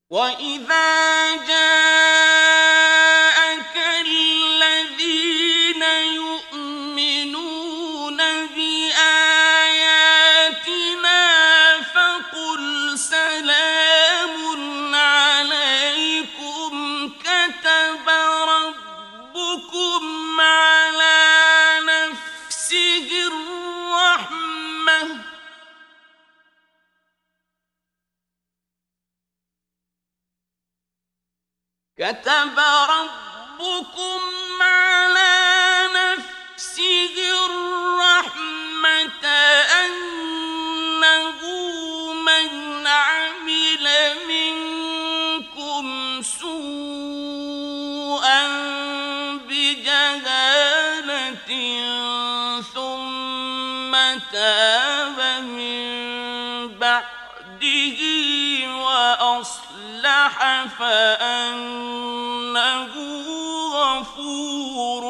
وَإِذَا جَاءَكَ الَّذِينَ يُؤْمِنُونَ بِآيَاتِنَا فَقُلْ سَلَامٌ عَلَيْكُمْ كَتَبَ رَبُّكُمْ عَلَىٰ نَفْسِهِ الرَّحْمَةَ كتب ربكم على نفسه الرحمة أنه من عمل منكم سوءا بجهالة ثم تاب من بعده وأصلح فأنه غفور